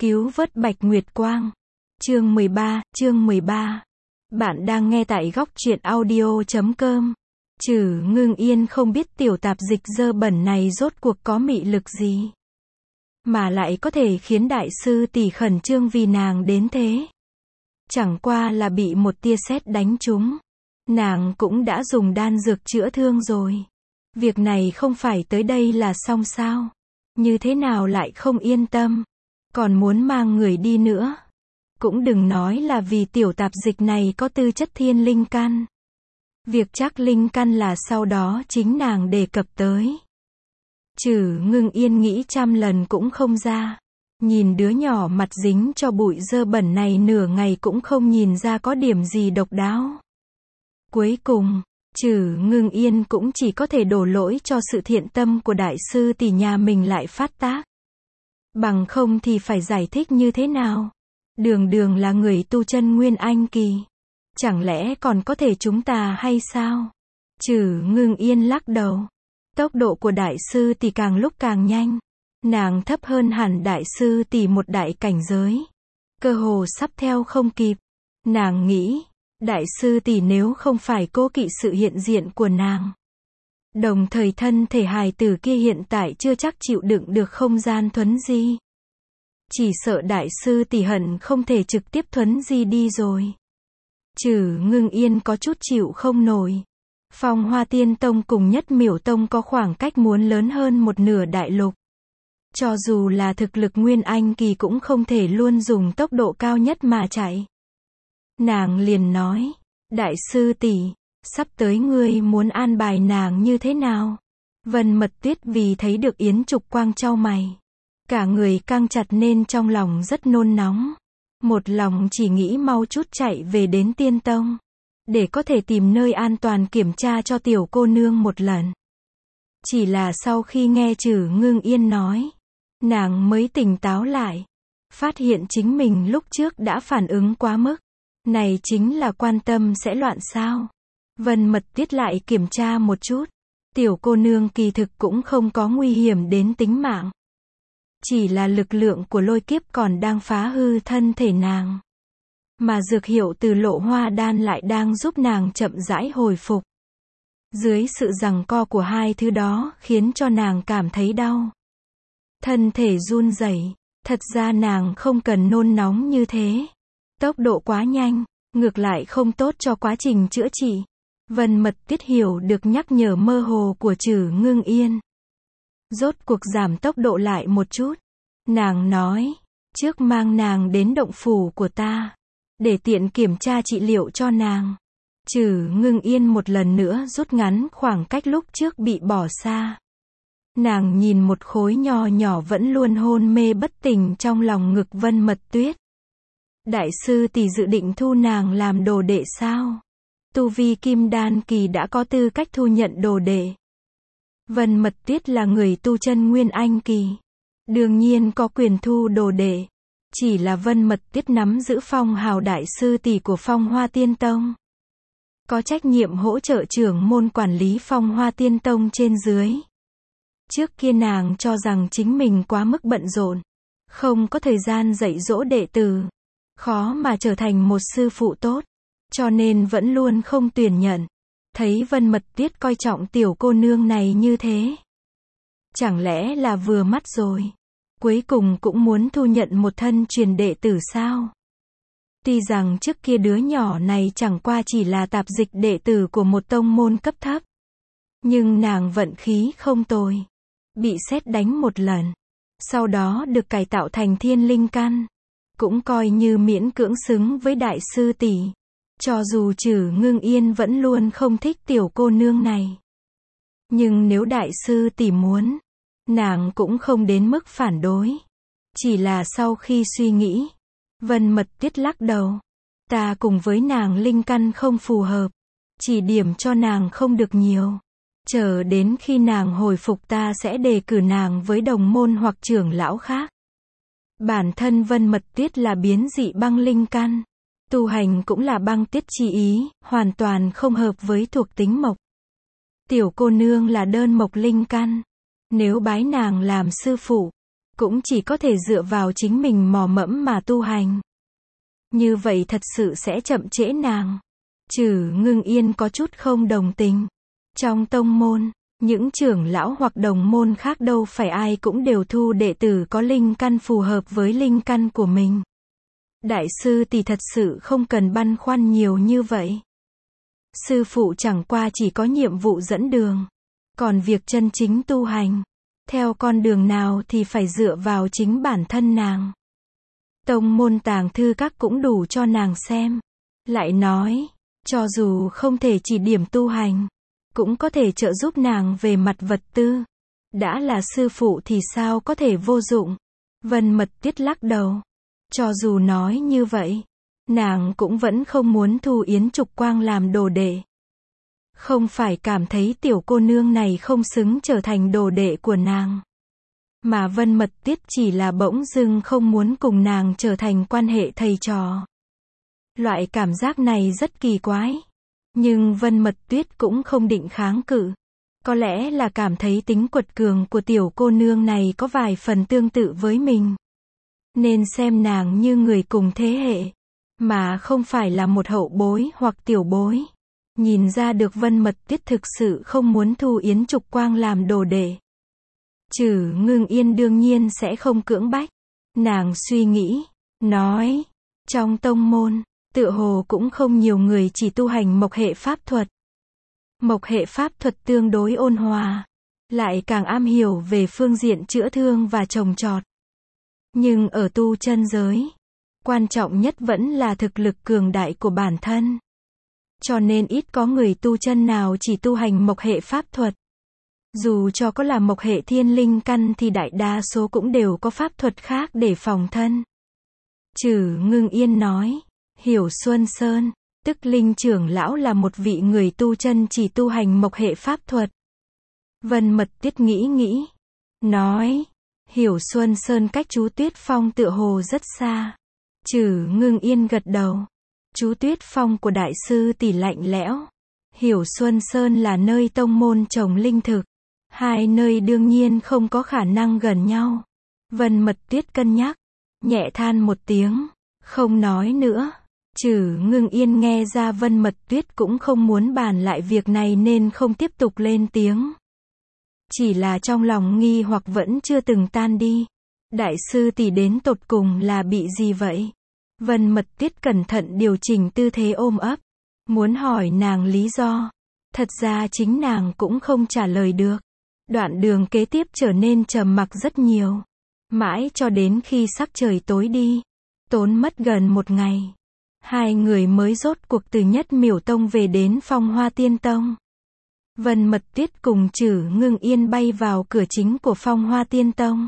Cứu vớt Bạch Nguyệt Quang. Chương 13. Bạn đang nghe tại góc truyện audio.com. Trừ Ngưng Yên không biết tiểu tạp dịch dơ bẩn này rốt cuộc có mị lực gì, mà lại có thể khiến đại sư tỷ khẩn trương vì nàng đến thế. Chẳng qua là bị một tia sét đánh trúng. Nàng cũng đã dùng đan dược chữa thương rồi. Việc này không phải tới đây là xong sao? Như thế nào lại không yên tâm? Còn muốn mang người đi nữa. Cũng đừng nói là vì tiểu tạp dịch này có tư chất thiên linh căn. Việc chắc linh căn là sau đó chính nàng đề cập tới. Trừ Ngưng Yên nghĩ trăm lần cũng không ra. Nhìn đứa nhỏ mặt dính cho bụi dơ bẩn này nửa ngày cũng không nhìn ra có điểm gì độc đáo. Cuối cùng, Trừ Ngưng Yên cũng chỉ có thể đổ lỗi cho sự thiện tâm của đại sư tỷ nhà mình lại phát tác. Bằng không thì phải giải thích như thế nào? Đường đường là người tu chân Nguyên Anh kỳ. Chẳng lẽ còn có thể chúng ta hay sao? Trừ Ngưng Yên lắc đầu. Tốc độ của đại sư tỷ càng lúc càng nhanh. Nàng thấp hơn hẳn đại sư tỷ một đại cảnh giới. Cơ hồ sắp theo không kịp. Nàng nghĩ, đại sư tỷ nếu không phải cố kỵ sự hiện diện của nàng, đồng thời thân thể hài tử kia hiện tại chưa chắc chịu đựng được không gian thuấn di. Chỉ sợ đại sư tỷ hận không thể trực tiếp thuấn di đi rồi. Trừ Ngưng Yên có chút chịu không nổi. Phong Hoa Tiên Tông cùng Nhất Miểu Tông có khoảng cách muốn lớn hơn một nửa đại lục. Cho dù là thực lực Nguyên Anh kỳ cũng không thể luôn dùng tốc độ cao nhất mà chạy. Nàng liền nói, đại sư tỷ, sắp tới ngươi muốn an bài nàng như thế nào? Vân Mật Tuyết vì thấy được Yến Trục Quang chau mày. Cả người căng chặt nên trong lòng rất nôn nóng. Một lòng chỉ nghĩ mau chút chạy về đến Tiên Tông. Để có thể tìm nơi an toàn kiểm tra cho tiểu cô nương một lần. Chỉ là sau khi nghe Trừ Ngưng Yên nói, nàng mới tỉnh táo lại. Phát hiện chính mình lúc trước đã phản ứng quá mức. Này chính là quan tâm sẽ loạn sao? Vân Mật Tuyết lại kiểm tra một chút. Tiểu cô nương kỳ thực cũng không có nguy hiểm đến tính mạng. Chỉ là lực lượng của lôi kiếp còn đang phá hư thân thể nàng. Mà dược hiệu từ Lộ Hoa Đan lại đang giúp nàng chậm rãi hồi phục. Dưới sự giằng co của hai thứ đó khiến cho nàng cảm thấy đau. Thân thể run rẩy. Thật ra nàng không cần nôn nóng như thế. Tốc độ quá nhanh, ngược lại không tốt cho quá trình chữa trị. Vân Mật Tuyết hiểu được nhắc nhở mơ hồ của Trừ Ngưng Yên. Rốt cuộc giảm tốc độ lại một chút. Nàng nói, trước mang nàng đến động phủ của ta, để tiện kiểm tra trị liệu cho nàng. Trừ Ngưng Yên một lần nữa rút ngắn khoảng cách lúc trước bị bỏ xa. Nàng nhìn một khối nho nhỏ vẫn luôn hôn mê bất tỉnh trong lòng ngực Vân Mật Tuyết. Đại sư tỷ dự định thu nàng làm đồ đệ sao? Tu vi kim đan kỳ đã có tư cách thu nhận đồ đệ. Vân Mật Tuyết là người tu chân Nguyên Anh kỳ. Đương nhiên có quyền thu đồ đệ. Chỉ là Vân Mật Tuyết nắm giữ phong hào đại sư tỷ của Phong Hoa Tiên Tông. Có trách nhiệm hỗ trợ trưởng môn quản lý Phong Hoa Tiên Tông trên dưới. Trước kia nàng cho rằng chính mình quá mức bận rộn. Không có thời gian dạy dỗ đệ tử. Khó mà trở thành một sư phụ tốt. Cho nên vẫn luôn không tuyển nhận. Thấy Vân Mật Tuyết coi trọng tiểu cô nương này như thế. Chẳng lẽ là vừa mắt rồi. Cuối cùng cũng muốn thu nhận một thân truyền đệ tử sao? Tuy rằng trước kia đứa nhỏ này chẳng qua chỉ là tạp dịch đệ tử của một tông môn cấp thấp. Nhưng nàng vận khí không tồi. Bị sét đánh một lần. Sau đó được cải tạo thành thiên linh căn. Cũng coi như miễn cưỡng xứng với đại sư tỷ. Cho dù Trừ Ngưng Yên vẫn luôn không thích tiểu cô nương này. Nhưng nếu đại sư tỷ muốn, nàng cũng không đến mức phản đối. Chỉ là sau khi suy nghĩ, Vân Mật Tuyết lắc đầu. Ta cùng với nàng linh căn không phù hợp. Chỉ điểm cho nàng không được nhiều. Chờ đến khi nàng hồi phục ta sẽ đề cử nàng với đồng môn hoặc trưởng lão khác. Bản thân Vân Mật Tuyết là biến dị băng linh căn. Tu hành cũng là băng tiết chi ý, hoàn toàn không hợp với thuộc tính mộc. Tiểu cô nương là đơn mộc linh căn. Nếu bái nàng làm sư phụ, cũng chỉ có thể dựa vào chính mình mò mẫm mà tu hành. Như vậy thật sự sẽ chậm trễ nàng. Trừ Ngưng Yên có chút không đồng tình. Trong tông môn, những trưởng lão hoặc đồng môn khác đâu phải ai cũng đều thu đệ tử có linh căn phù hợp với linh căn của mình. Đại sư thì thật sự không cần băn khoăn nhiều như vậy. Sư phụ chẳng qua chỉ có nhiệm vụ dẫn đường. Còn việc chân chính tu hành, theo con đường nào thì phải dựa vào chính bản thân nàng. Tông môn tàng thư các cũng đủ cho nàng xem. Lại nói, cho dù không thể chỉ điểm tu hành, cũng có thể trợ giúp nàng về mặt vật tư. Đã là sư phụ thì sao có thể vô dụng. Vân Mật Tuyết lắc đầu. Cho dù nói như vậy, nàng cũng vẫn không muốn thu Yến Trục Quang làm đồ đệ. Không phải cảm thấy tiểu cô nương này không xứng trở thành đồ đệ của nàng. Mà Vân Mật Tuyết chỉ là bỗng dưng không muốn cùng nàng trở thành quan hệ thầy trò. Loại cảm giác này rất kỳ quái. Nhưng Vân Mật Tuyết cũng không định kháng cự. Có lẽ là cảm thấy tính quật cường của tiểu cô nương này có vài phần tương tự với mình. Nên xem nàng như người cùng thế hệ, mà không phải là một hậu bối hoặc tiểu bối. Nhìn ra được Vân Mật Tuyết thực sự không muốn thu Yến Trục Quang làm đồ đệ. Trừ Ngưng Yên đương nhiên sẽ không cưỡng bách. Nàng suy nghĩ, nói, trong tông môn, tựa hồ cũng không nhiều người chỉ tu hành mộc hệ pháp thuật. Mộc hệ pháp thuật tương đối ôn hòa, lại càng am hiểu về phương diện chữa thương và trồng trọt. Nhưng ở tu chân giới, quan trọng nhất vẫn là thực lực cường đại của bản thân. Cho nên ít có người tu chân nào chỉ tu hành mộc hệ pháp thuật. Dù cho có là mộc hệ thiên linh căn thì đại đa số cũng đều có pháp thuật khác để phòng thân. Trừ Ngưng Yên nói, Hiểu Xuân Sơn, tức Linh trưởng lão là một vị người tu chân chỉ tu hành mộc hệ pháp thuật. Vân Mật Tuyết nghĩ, nói, Hiểu Xuân Sơn cách chú Tuyết Phong tựa hồ rất xa. Trừ Ngưng Yên gật đầu. Chú Tuyết Phong của đại sư tỷ lạnh lẽo. Hiểu Xuân Sơn là nơi tông môn trồng linh thực. Hai nơi đương nhiên không có khả năng gần nhau. Vân Mật Tuyết cân nhắc, nhẹ than một tiếng, không nói nữa. Trừ Ngưng Yên nghe ra Vân Mật Tuyết cũng không muốn bàn lại việc này nên không tiếp tục lên tiếng. Chỉ là trong lòng nghi hoặc vẫn chưa từng tan đi. Đại sư tỷ đến tột cùng là bị gì vậy? Vân Mật Tuyết cẩn thận điều chỉnh tư thế ôm ấp, muốn hỏi nàng lý do. Thật ra chính nàng cũng không trả lời được. Đoạn đường kế tiếp trở nên trầm mặc rất nhiều. Mãi cho đến khi sắc trời tối đi, tốn mất gần một ngày, hai người mới rốt cuộc từ Nhất Miểu Tông về đến Phong Hoa Tiên Tông. Vân Mật Tuyết cùng Trừ Ngưng Yên bay vào cửa chính của Phong Hoa Tiên Tông.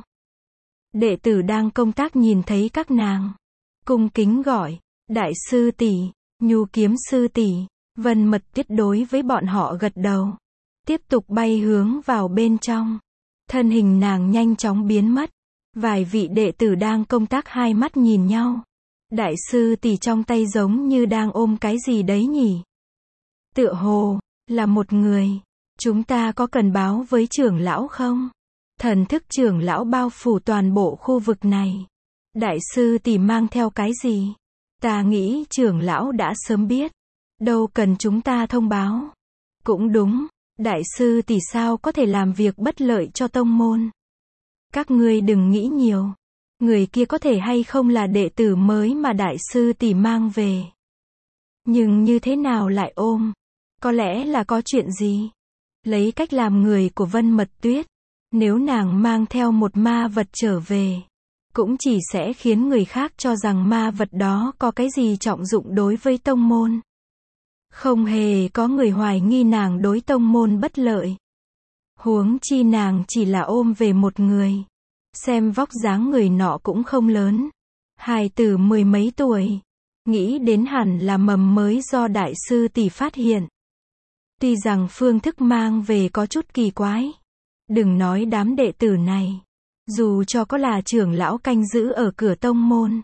Đệ tử đang công tác nhìn thấy các nàng, cung kính gọi, đại sư tỷ, Nhu Kiếm sư tỷ. Vân Mật Tuyết đối với bọn họ gật đầu, tiếp tục bay hướng vào bên trong. Thân hình nàng nhanh chóng biến mất. Vài vị đệ tử đang công tác hai mắt nhìn nhau. Đại sư tỷ trong tay giống như đang ôm cái gì đấy nhỉ? Tựa hồ là một người. Chúng ta có cần báo với trưởng lão không? Thần thức trưởng lão bao phủ toàn bộ khu vực này. Đại sư tỷ mang theo cái gì? Ta nghĩ trưởng lão đã sớm biết. Đâu cần chúng ta thông báo. Cũng đúng, đại sư tỷ sao có thể làm việc bất lợi cho tông môn. Các ngươi đừng nghĩ nhiều. Người kia có thể hay không là đệ tử mới mà đại sư tỷ mang về. Nhưng như thế nào lại ôm? Có lẽ là có chuyện gì? Lấy cách làm người của Vân Mật Tuyết, nếu nàng mang theo một ma vật trở về, cũng chỉ sẽ khiến người khác cho rằng ma vật đó có cái gì trọng dụng đối với tông môn. Không hề có người hoài nghi nàng đối tông môn bất lợi. Huống chi nàng chỉ là ôm về một người. Xem vóc dáng người nọ cũng không lớn. Hài tử mười mấy tuổi. Nghĩ đến hẳn là mầm mới do đại sư tỷ phát hiện. Tuy rằng phương thức mang về có chút kỳ quái. Đừng nói đám đệ tử này. Dù cho có là trưởng lão canh giữ ở cửa tông môn,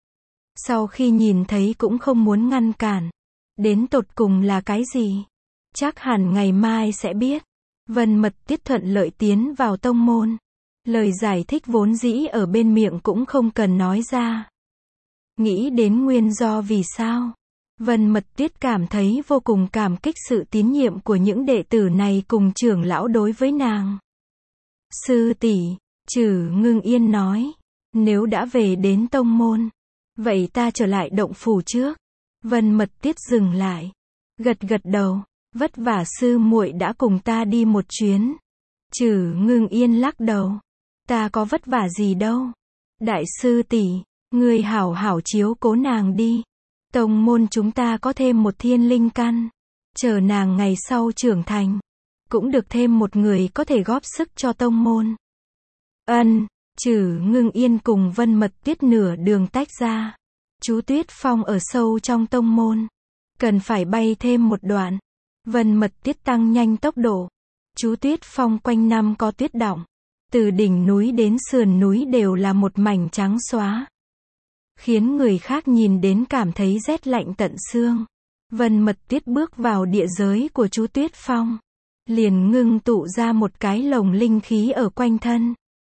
sau khi nhìn thấy cũng không muốn ngăn cản. Đến tột cùng là cái gì? Chắc hẳn ngày mai sẽ biết. Vân Mật Tuyết thuận lợi tiến vào tông môn. Lời giải thích vốn dĩ ở bên miệng cũng không cần nói ra. Nghĩ đến nguyên do vì sao, Vân Mật Tuyết cảm thấy vô cùng cảm kích sự tín nhiệm của những đệ tử này cùng trưởng lão đối với nàng. Sư tỷ, Trử Ngưng Yên nói, nếu đã về đến tông môn, vậy ta trở lại động phủ trước. Vân Mật Tuyết dừng lại, gật gật đầu, vất vả sư muội đã cùng ta đi một chuyến. Trử Ngưng Yên lắc đầu, ta có vất vả gì đâu. Đại sư tỷ, ngươi hảo hảo chiếu cố nàng đi. Tông môn chúng ta có thêm một thiên linh căn, chờ nàng ngày sau trưởng thành, cũng được thêm một người có thể góp sức cho tông môn. Ân, Trử Ngưng Yên cùng Vân Mật Tuyết nửa đường tách ra. Chú Tuyết Phong ở sâu trong tông môn, cần phải bay thêm một đoạn. Vân Mật Tuyết tăng nhanh tốc độ. Chú Tuyết Phong quanh năm có tuyết đọng, từ đỉnh núi đến sườn núi đều là một mảnh trắng xóa, khiến người khác nhìn đến cảm thấy rét lạnh tận xương. Vân Mật Tuyết bước vào địa giới của chú Tuyết Phong, liền ngưng tụ ra một cái lồng linh khí ở quanh thân.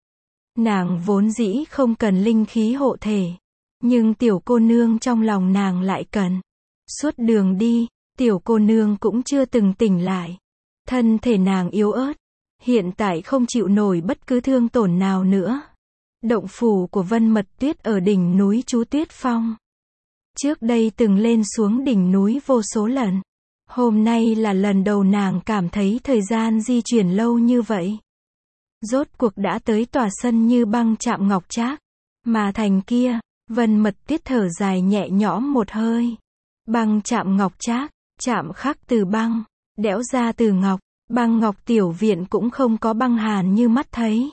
Nàng vốn dĩ không cần linh khí hộ thể, nhưng tiểu cô nương trong lòng nàng lại cần. Suốt đường đi, tiểu cô nương cũng chưa từng tỉnh lại. Thân thể nàng yếu ớt, hiện tại không chịu nổi bất cứ thương tổn nào nữa. Động phủ của Vân Mật Tuyết ở đỉnh núi chú Tuyết Phong. Trước đây từng lên xuống đỉnh núi vô số lần. Hôm nay là lần đầu nàng cảm thấy thời gian di chuyển lâu như vậy. Rốt cuộc đã tới tòa sân như băng chạm ngọc trác. Mà thành kia, Vân Mật Tuyết thở dài nhẹ nhõm một hơi. Băng chạm ngọc trác, chạm khắc từ băng, đẽo ra từ ngọc. Băng ngọc tiểu viện cũng không có băng hàn như mắt thấy,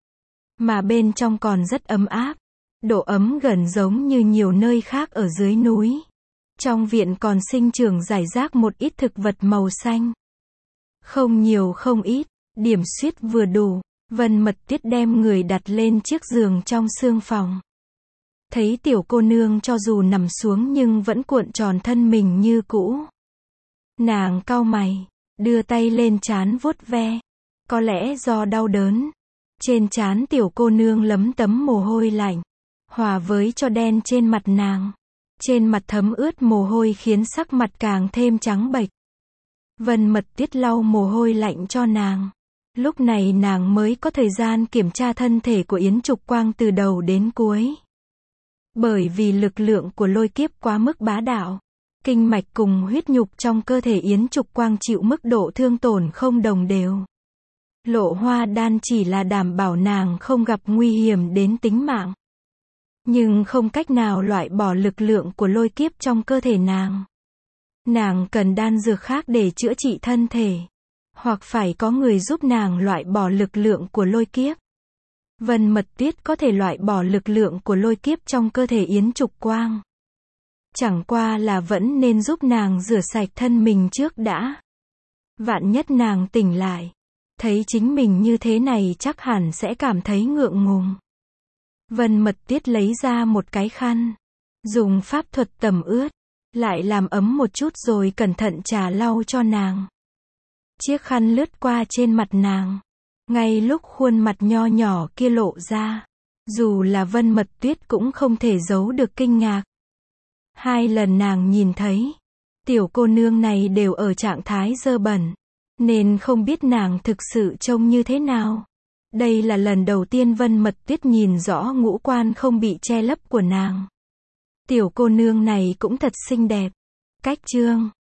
mà bên trong còn rất ấm áp. Độ ấm gần giống như nhiều nơi khác ở dưới núi. Trong viện còn sinh trưởng rải rác một ít thực vật màu xanh. Không nhiều không ít, điểm xuyết vừa đủ. Vân Mật Tuyết đem người đặt lên chiếc giường trong sương phòng. Thấy tiểu cô nương cho dù nằm xuống nhưng vẫn cuộn tròn thân mình như cũ. Nàng cau mày, đưa tay lên trán vuốt ve. Có lẽ do đau đớn, trên trán tiểu cô nương lấm tấm mồ hôi lạnh, hòa với cho đen trên mặt nàng. Trên mặt thấm ướt mồ hôi khiến sắc mặt càng thêm trắng bệch. Vân Mật Tuyết lau mồ hôi lạnh cho nàng. Lúc này nàng mới có thời gian kiểm tra thân thể của Yến Trục Quang từ đầu đến cuối. Bởi vì lực lượng của lôi kiếp quá mức bá đạo, kinh mạch cùng huyết nhục trong cơ thể Yến Trục Quang chịu mức độ thương tổn không đồng đều. Lộ hoa đan chỉ là đảm bảo nàng không gặp nguy hiểm đến tính mạng, nhưng không cách nào loại bỏ lực lượng của lôi kiếp trong cơ thể nàng. Nàng cần đan dược khác để chữa trị thân thể, hoặc phải có người giúp nàng loại bỏ lực lượng của lôi kiếp. Vân Mật Tuyết có thể loại bỏ lực lượng của lôi kiếp trong cơ thể Yến Trục Quang. Chẳng qua là vẫn nên giúp nàng rửa sạch thân mình trước đã. Vạn nhất nàng tỉnh lại, thấy chính mình như thế này chắc hẳn sẽ cảm thấy ngượng ngùng. Vân Mật Tuyết lấy ra một cái khăn, dùng pháp thuật tẩm ướt, lại làm ấm một chút rồi cẩn thận trà lau cho nàng. Chiếc khăn lướt qua trên mặt nàng, ngay lúc khuôn mặt nho nhỏ kia lộ ra, dù là Vân Mật Tuyết cũng không thể giấu được kinh ngạc. 2 lần nàng nhìn thấy, tiểu cô nương này đều ở trạng thái dơ bẩn, nên không biết nàng thực sự trông như thế nào. Đây là lần đầu tiên Vân Mật Tuyết nhìn rõ ngũ quan không bị che lấp của nàng. Tiểu cô nương này cũng thật xinh đẹp. Cách chương